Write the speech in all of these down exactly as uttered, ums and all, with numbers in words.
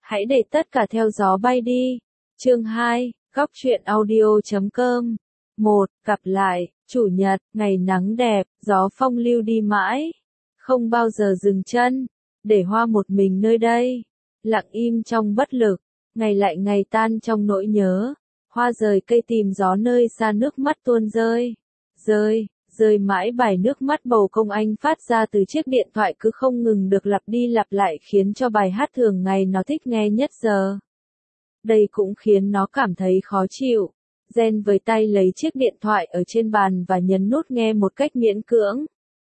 Hãy để tất cả theo gió bay đi. Chương hai, góc truyện audio chấm com. một. Gặp lại, chủ nhật, ngày nắng đẹp, gió phong lưu đi mãi. Không bao giờ dừng chân, để hoa một mình nơi đây. Lặng im trong bất lực, ngày lại ngày tan trong nỗi nhớ. Hoa rời cây tìm gió nơi xa nước mắt tuôn rơi. Rơi, rơi mãi bài nước mắt bầu công anh phát ra từ chiếc điện thoại cứ không ngừng được lặp đi lặp lại khiến cho bài hát thường ngày nó thích nghe nhất giờ. Đây cũng khiến nó cảm thấy khó chịu. Gen với tay lấy chiếc điện thoại ở trên bàn và nhấn nút nghe một cách miễn cưỡng.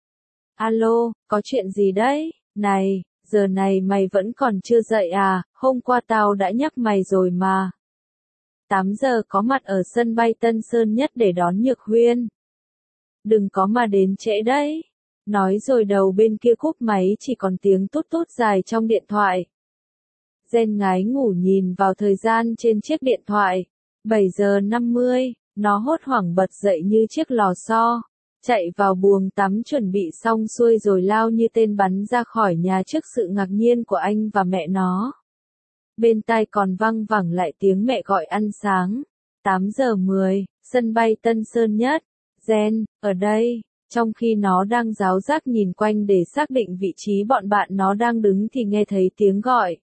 Alo, có chuyện gì đấy? Này, giờ này mày vẫn còn chưa dậy à? Hôm qua tao đã nhắc mày rồi mà. tám giờ có mặt ở sân bay Tân Sơn Nhất để đón Nhược Huyên. Đừng có mà đến trễ đấy. Nói rồi đầu bên kia cúp máy chỉ còn tiếng tút tút dài trong điện thoại. Gen ngái ngủ nhìn vào thời gian trên chiếc điện thoại. bảy giờ năm mươi, nó hốt hoảng bật dậy như chiếc lò xo. Chạy vào buồng tắm chuẩn bị xong xuôi rồi lao như tên bắn ra khỏi nhà trước sự ngạc nhiên của anh và mẹ nó. Bên tai còn văng vẳng lại tiếng mẹ gọi ăn sáng. tám giờ mười, sân bay Tân Sơn Nhất. Gen, ở đây. Trong khi nó đang ráo rác nhìn quanh để xác định vị trí bọn bạn nó đang đứng thì nghe thấy tiếng gọi.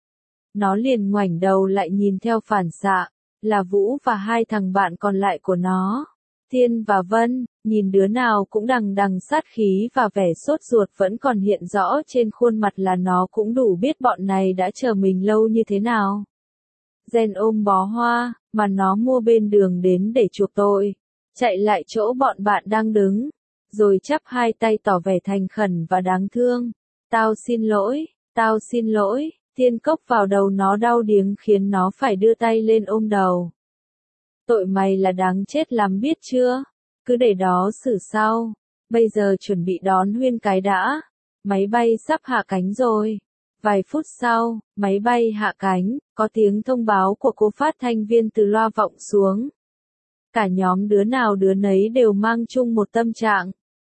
Nó liền ngoảnh đầu lại nhìn theo phản xạ, là Vũ và hai thằng bạn còn lại của nó. Thiên và Vân, nhìn đứa nào cũng đằng đằng sát khí và vẻ sốt ruột vẫn còn hiện rõ trên khuôn mặt là nó cũng đủ biết bọn này đã chờ mình lâu như thế nào. Gen ôm bó hoa, mà nó mua bên đường đến để chuộc tội. Chạy lại chỗ bọn bạn đang đứng, rồi chắp hai tay tỏ vẻ thành khẩn và đáng thương. Tao xin lỗi, tao xin lỗi. Thiên cốc vào đầu nó đau điếng khiến nó phải đưa tay lên ôm đầu. Tội mày là đáng chết lắm biết chưa? Cứ để đó xử sau. Bây giờ chuẩn bị đón Huyên cái đã. Máy bay sắp hạ cánh rồi. Vài phút sau, máy bay hạ cánh, có tiếng thông báo của cô phát thanh viên từ loa vọng xuống. Cả nhóm đứa nào đứa nấy đều mang chung một tâm trạng.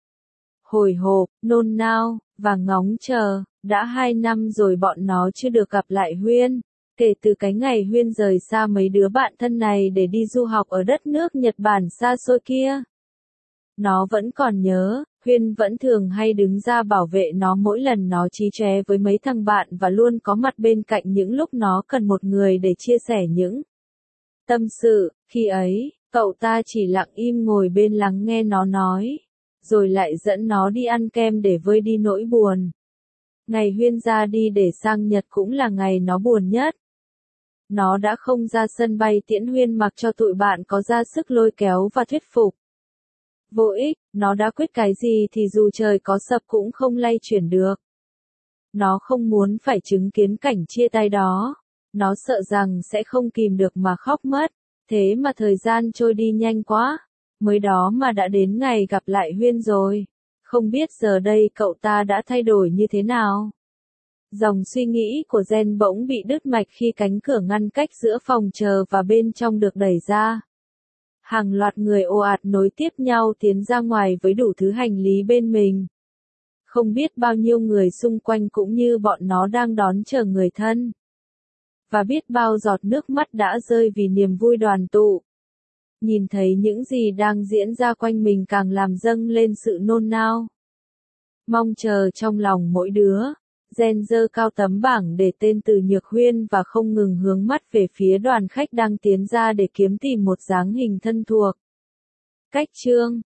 Hồi hộp, nôn nao, và ngóng chờ. Đã hai năm rồi bọn nó chưa được gặp lại Huyên. Kể từ cái ngày Huyên rời xa mấy đứa bạn thân này để đi du học ở đất nước Nhật Bản xa xôi kia. Nó vẫn còn nhớ, Huyên vẫn thường hay đứng ra bảo vệ nó mỗi lần nó chí chóe với mấy thằng bạn và luôn có mặt bên cạnh những lúc nó cần một người để chia sẻ những tâm sự. Khi ấy, cậu ta chỉ lặng im ngồi bên lắng nghe nó nói, rồi lại dẫn nó đi ăn kem để vơi đi nỗi buồn. Ngày Huyên ra đi để sang Nhật cũng là ngày nó buồn nhất. Nó đã không ra sân bay tiễn Huyên mặc cho tụi bạn có ra sức lôi kéo và thuyết phục. Vô ích, nó đã quyết cái gì thì dù trời có sập cũng không lay chuyển được. Nó không muốn phải chứng kiến cảnh chia tay đó. Nó sợ rằng sẽ không kìm được mà khóc mất. Thế mà thời gian trôi đi nhanh quá. Mới đó mà đã đến ngày gặp lại Huyên rồi. Không biết giờ đây cậu ta đã thay đổi như thế nào. Dòng suy nghĩ của Gen bỗng bị đứt mạch khi cánh cửa ngăn cách giữa phòng chờ và bên trong được đẩy ra. Hàng loạt người ồ ạt nối tiếp nhau tiến ra ngoài với đủ thứ hành lý bên mình. Không biết bao nhiêu người xung quanh cũng như bọn nó đang đón chờ người thân. Và biết bao giọt nước mắt đã rơi vì niềm vui đoàn tụ. Nhìn thấy những gì đang diễn ra quanh mình càng làm dâng lên sự nôn nao. Mong chờ trong lòng mỗi đứa. Gen giơ cao tấm bảng để tên từ Nhược Huyên và không ngừng hướng mắt về phía đoàn khách đang tiến ra để kiếm tìm một dáng hình thân thuộc. Cách chương,